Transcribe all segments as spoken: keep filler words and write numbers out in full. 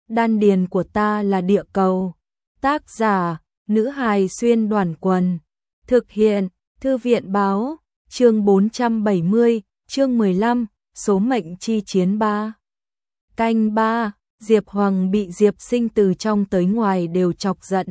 đan điền của ta là địa cầu. Tác giả, nữ hài xuyên đoàn quần. Thực hiện, thư viện báo, chương bốn trăm bảy mươi, chương mười lăm, số mệnh chi chiến ba. Canh ba, Diệp Hoàng bị Diệp Sinh từ trong tới ngoài đều chọc giận.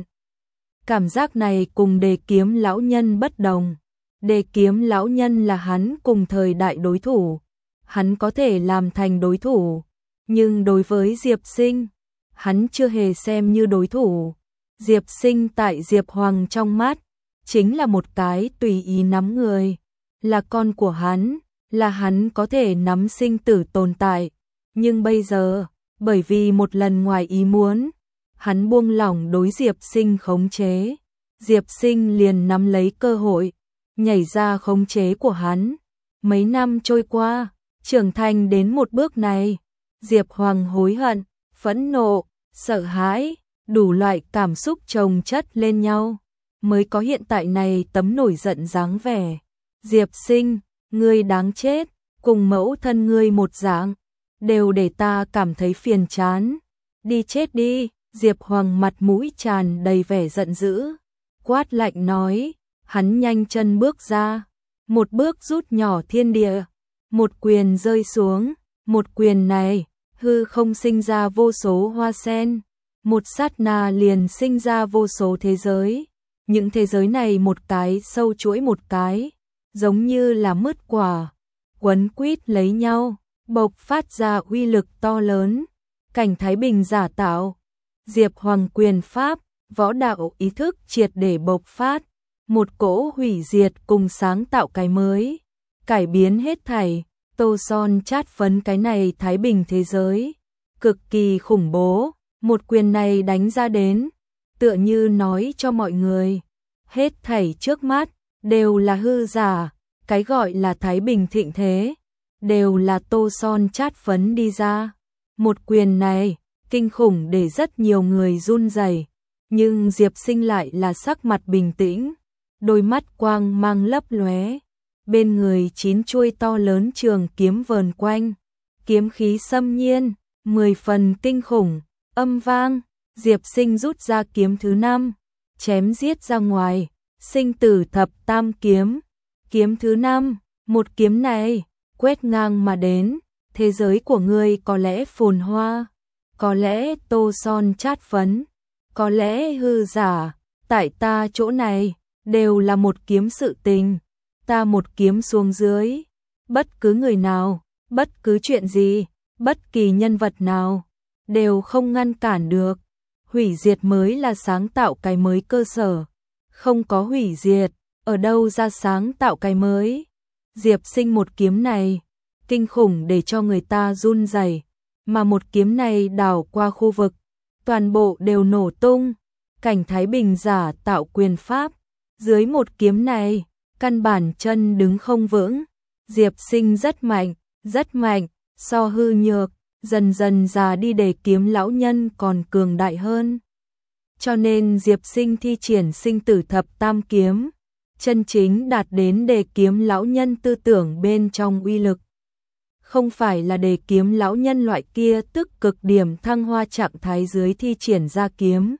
Cảm giác này cùng Đề Kiếm lão nhân bất đồng. Đề Kiếm lão nhân là hắn cùng thời đại đối thủ, hắn có thể làm thành đối thủ, nhưng đối với Diệp Sinh, hắn chưa hề xem như đối thủ. Diệp Sinh tại Diệp Hoàng trong mắt chính là một cái tùy ý nắm người, là con của hắn, là hắn có thể nắm sinh tử tồn tại. Nhưng bây giờ, bởi vì một lần ngoài ý muốn, hắn buông lỏng đối Diệp Sinh khống chế, Diệp Sinh liền nắm lấy cơ hội, nhảy ra khống chế của hắn. Mấy năm trôi qua, trưởng thành đến một bước này, Diệp Hoàng hối hận, phẫn nộ, sợ hãi, đủ loại cảm xúc chồng chất lên nhau, mới có hiện tại này tấm nổi giận dáng vẻ. Diệp Sinh, ngươi đáng chết, cùng mẫu thân ngươi một dạng, đều để ta cảm thấy phiền chán. Đi chết đi, Diệp Hoàng mặt mũi tràn đầy vẻ giận dữ, quát lạnh nói, hắn nhanh chân bước ra, một bước rút nhỏ thiên địa, một quyền rơi xuống, một quyền này, hư không sinh ra vô số hoa sen, một sát na liền sinh ra vô số thế giới, những thế giới này một cái sâu chuỗi một cái, giống như là mứt quả, quấn quýt lấy nhau, bộc phát ra uy lực to lớn, cảnh thái bình giả tạo. Diệp Hoàng quyền pháp, võ đạo ý thức triệt để bộc phát, một cỗ hủy diệt cùng sáng tạo cái mới, cải biến hết thảy, tô son chát phấn cái này thái bình thế giới, cực kỳ khủng bố. Một quyền này đánh ra đến, tựa như nói cho mọi người, hết thảy trước mắt đều là hư giả, cái gọi là thái bình thịnh thế đều là tô son chát phấn đi ra. Một quyền này kinh khủng để rất nhiều người run rẩy, nhưng Diệp Sinh lại là sắc mặt bình tĩnh, đôi mắt quang mang lấp lóe, bên người chín chuôi to lớn trường kiếm vờn quanh, kiếm khí xâm nhiên, mười phần kinh khủng. Âm vang, Diệp Sinh rút ra kiếm thứ năm, chém giết ra ngoài, sinh tử thập tam kiếm. Kiếm thứ năm, một kiếm này, quét ngang mà đến, thế giới của ngươi có lẽ phồn hoa, có lẽ tô son chát phấn, có lẽ hư giả, tại ta chỗ này, đều là một kiếm sự tình, ta một kiếm xuống dưới, bất cứ người nào, bất cứ chuyện gì, bất kỳ nhân vật nào, đều không ngăn cản được. Hủy diệt mới là sáng tạo cái mới cơ sở, không có hủy diệt, ở đâu ra sáng tạo cái mới. Diệp Sinh một kiếm này, kinh khủng để cho người ta run rẩy, mà một kiếm này đảo qua khu vực, toàn bộ đều nổ tung, cảnh thái bình giả tạo quyền pháp, dưới một kiếm này, căn bản chân đứng không vững. Diệp Sinh rất mạnh, rất mạnh, so hư nhược, dần dần già đi Đề Kiếm lão nhân còn cường đại hơn. Cho nên Diệp Sinh thi triển sinh tử thập tam kiếm, chân chính đạt đến Đề Kiếm lão nhân tư tưởng bên trong uy lực. Không phải là Đề Kiếm lão nhân loại kia tức cực điểm thăng hoa trạng thái dưới thi triển ra kiếm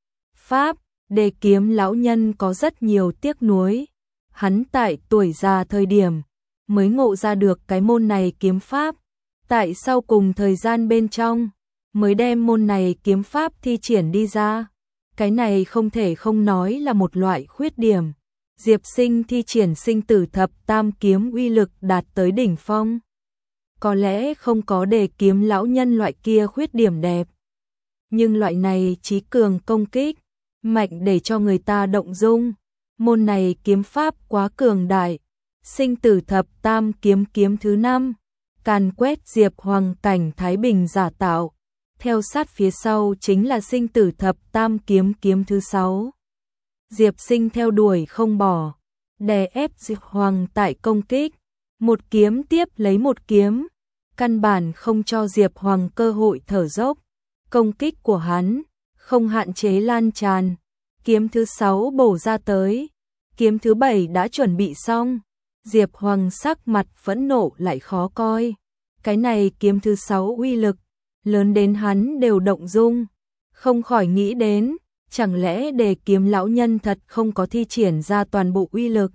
pháp. Đề Kiếm lão nhân có rất nhiều tiếc nuối, hắn tại tuổi già thời điểm mới ngộ ra được cái môn này kiếm pháp, tại sau cùng thời gian bên trong mới đem môn này kiếm pháp thi triển đi ra. Cái này không thể không nói là một loại khuyết điểm. Diệp Sinh thi triển sinh tử thập tam kiếm uy lực đạt tới đỉnh phong, có lẽ không có Đề Kiếm lão nhân loại kia khuyết điểm đẹp, nhưng loại này trí cường công kích mạnh để cho người ta động dung. Môn này kiếm pháp quá cường đại. Sinh tử thập tam kiếm kiếm thứ năm, càn quét Diệp Hoàng cảnh thái bình giả tạo, theo sát phía sau chính là sinh tử thập tam kiếm kiếm thứ sáu. Diệp Sinh theo đuổi không bỏ, đè ép Diệp Hoàng tại công kích, một kiếm tiếp lấy một kiếm, căn bản không cho Diệp Hoàng cơ hội thở dốc. Công kích của hắn không hạn chế lan tràn, kiếm thứ sáu bổ ra tới, kiếm thứ bảy đã chuẩn bị xong. Diệp Hoàng sắc mặt phẫn nộ lại khó coi. Cái này kiếm thứ sáu uy lực, lớn đến hắn đều động dung, không khỏi nghĩ đến, chẳng lẽ Đề Kiếm lão nhân thật không có thi triển ra toàn bộ uy lực?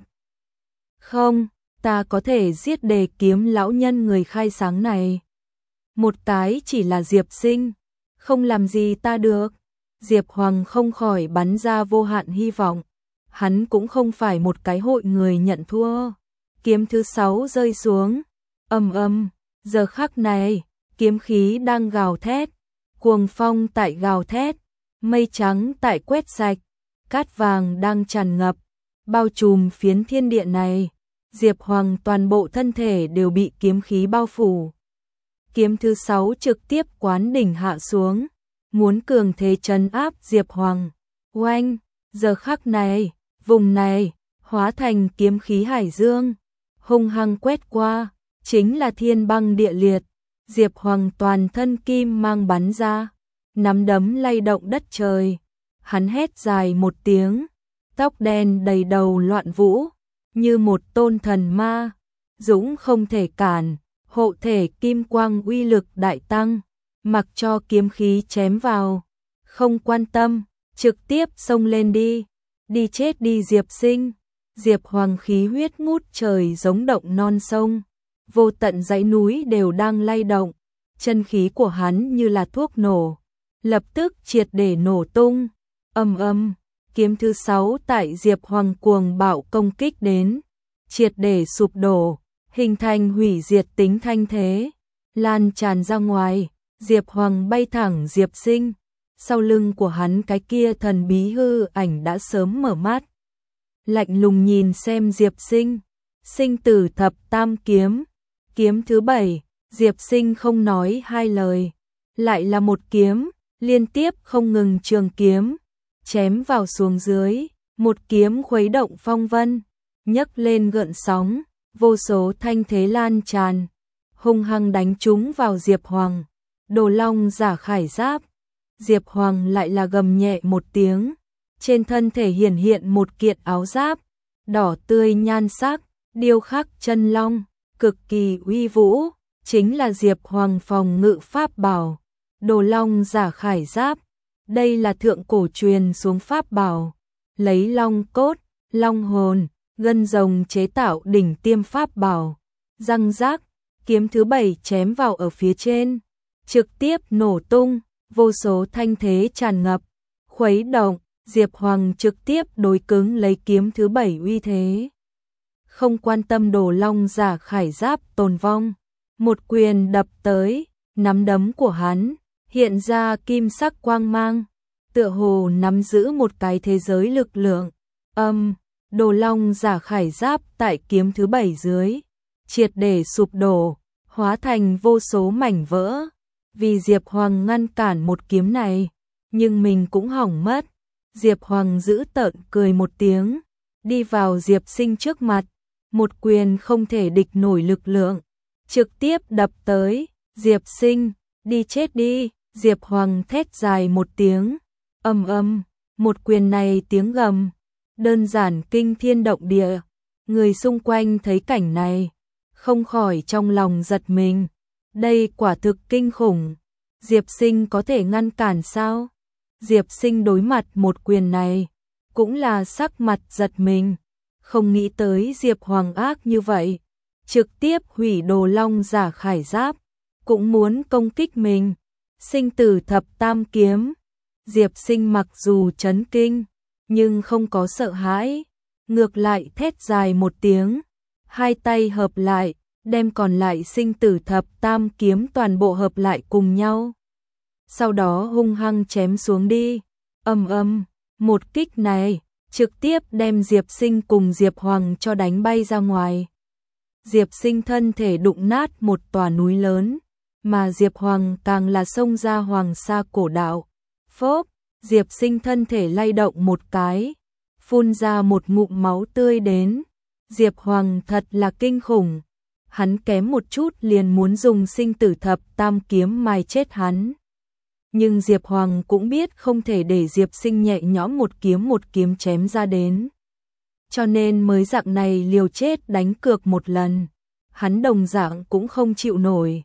Không, ta có thể giết Đề Kiếm lão nhân người khai sáng này. Một cái chỉ là Diệp Sinh, không làm gì ta được. Diệp Hoàng không khỏi bắn ra vô hạn hy vọng. Hắn cũng không phải một cái hội người nhận thua. Kiếm thứ sáu rơi xuống, ầm ầm, giờ khắc này, kiếm khí đang gào thét, cuồng phong tại gào thét, mây trắng tại quét sạch, cát vàng đang tràn ngập, bao trùm phiến thiên địa này. Diệp Hoàng toàn bộ thân thể đều bị kiếm khí bao phủ. Kiếm thứ sáu trực tiếp quán đỉnh hạ xuống, muốn cường thế trấn áp Diệp Hoàng. Oanh, giờ khắc này, vùng này hóa thành kiếm khí hải dương, hung hăng quét qua, chính là thiên băng địa liệt. Diệp Hoàng toàn thân kim mang bắn ra, nắm đấm lay động đất trời. Hắn hét dài một tiếng, tóc đen đầy đầu loạn vũ, như một tôn thần ma, dũng không thể cản, hộ thể kim quang uy lực đại tăng, mặc cho kiếm khí chém vào, không quan tâm, trực tiếp xông lên đi, đi chết đi Diệp Sinh. Diệp Hoàng khí huyết ngút trời giống động non sông, vô tận dãy núi đều đang lay động, chân khí của hắn như là thuốc nổ, lập tức triệt để nổ tung. Ầm ầm, kiếm thứ sáu tại Diệp Hoàng cuồng bạo công kích đến, triệt để sụp đổ, hình thành hủy diệt tính thanh thế, lan tràn ra ngoài. Diệp Hoàng bay thẳng Diệp Sinh, sau lưng của hắn cái kia thần bí hư ảnh đã sớm mở mắt, lạnh lùng nhìn xem Diệp Sinh. Sinh tử thập tam kiếm, kiếm thứ bảy. Diệp Sinh không nói hai lời, lại là một kiếm, liên tiếp không ngừng trường kiếm, chém vào xuống dưới, một kiếm khuấy động phong vân, nhấc lên gợn sóng, vô số thanh thế lan tràn, hung hăng đánh trúng vào Diệp Hoàng. Đồ Long giả khải giáp. Diệp Hoàng lại là gầm nhẹ một tiếng, trên thân thể hiển hiện một kiện áo giáp, đỏ tươi nhan sắc, điêu khắc chân long, cực kỳ uy vũ, chính là Diệp Hoàng phòng ngự pháp bảo, Đồ Long giả khải giáp. Đây là thượng cổ truyền xuống pháp bảo, lấy long cốt, long hồn, gân rồng chế tạo đỉnh tiêm pháp bảo. Răng rác, kiếm thứ bảy chém vào ở phía trên, trực tiếp nổ tung, vô số thanh thế tràn ngập, khuấy động. Diệp Hoàng trực tiếp đối cứng lấy kiếm thứ bảy uy thế, không quan tâm Đồ Long giả khải giáp tồn vong, một quyền đập tới, nắm đấm của hắn hiện ra kim sắc quang mang, tựa hồ nắm giữ một cái thế giới lực lượng. Âm, Đồ Long giả khải giáp tại kiếm thứ bảy dưới, triệt để sụp đổ, hóa thành vô số mảnh vỡ. Vì Diệp Hoàng ngăn cản một kiếm này, nhưng mình cũng hỏng mất. Diệp Hoàng giữ tợn cười một tiếng, đi vào Diệp Sinh trước mặt, một quyền không thể địch nổi lực lượng, trực tiếp đập tới. Diệp Sinh, đi chết đi. Diệp Hoàng thét dài một tiếng, ầm ầm, một quyền này tiếng gầm, đơn giản kinh thiên động địa. Người xung quanh thấy cảnh này, không khỏi trong lòng giật mình, đây quả thực kinh khủng. Diệp Sinh có thể ngăn cản sao? Diệp Sinh đối mặt một quyền này, cũng là sắc mặt giật mình, không nghĩ tới Diệp Hoàng ác như vậy, trực tiếp hủy Đồ Long giả khải giáp, cũng muốn công kích mình. Sinh tử thập tam kiếm. Diệp Sinh mặc dù chấn kinh, nhưng không có sợ hãi, ngược lại thét dài một tiếng, hai tay hợp lại, đem còn lại sinh tử thập tam kiếm toàn bộ hợp lại cùng nhau. Sau đó hung hăng chém xuống đi. Ầm ầm, một kích này trực tiếp đem Diệp Sinh cùng Diệp Hoàng cho đánh bay ra ngoài. Diệp Sinh thân thể đụng nát một tòa núi lớn, mà Diệp Hoàng càng là xông ra Hoàng Sa cổ đạo. Phốp, Diệp Sinh thân thể lay động một cái, phun ra một ngụm máu tươi đến. Diệp Hoàng thật là kinh khủng, hắn kém một chút liền muốn dùng sinh tử thập tam kiếm mài chết hắn. Nhưng Diệp Hoàng cũng biết không thể để Diệp Sinh nhẹ nhõm một kiếm một kiếm chém ra đến, cho nên mới dạng này liều chết đánh cược một lần. Hắn đồng dạng cũng không chịu nổi.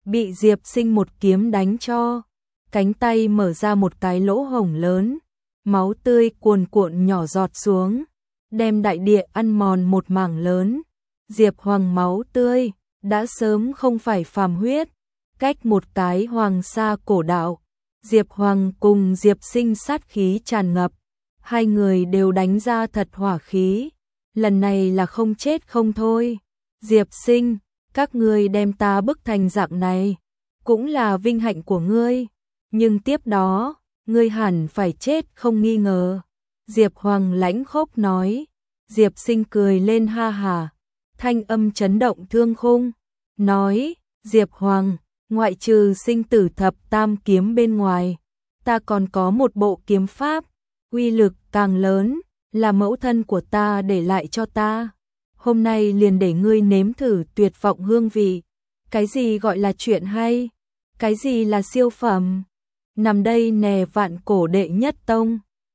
bị Diệp Sinh một kiếm đánh cho, cánh tay mở ra một cái lỗ hổng lớn, máu tươi cuồn cuộn nhỏ giọt xuống, đem đại địa ăn mòn một mảng lớn. Diệp Hoàng máu tươi đã sớm không phải phàm huyết, cách một cái hoàng sa cổ đạo. Diệp Hoàng cùng Diệp Sinh sát khí tràn ngập, hai người đều đánh ra thật hỏa khí, lần này là không chết không thôi. Diệp Sinh, các ngươi đem ta bức thành dạng này, cũng là vinh hạnh của ngươi, nhưng tiếp đó, ngươi hẳn phải chết không nghi ngờ. Diệp Hoàng lãnh khốc nói. Diệp Sinh cười lên ha hà, thanh âm chấn động thương khung, nói, Diệp Hoàng, ngoại trừ sinh tử thập tam kiếm bên ngoài, ta còn có một bộ kiếm pháp, uy lực càng lớn, là mẫu thân của ta để lại cho ta. Hôm nay liền để ngươi nếm thử tuyệt vọng hương vị. Cái gì gọi là chuyện hay? Cái gì là siêu phẩm? Nằm đây nè vạn cổ đệ nhất tông.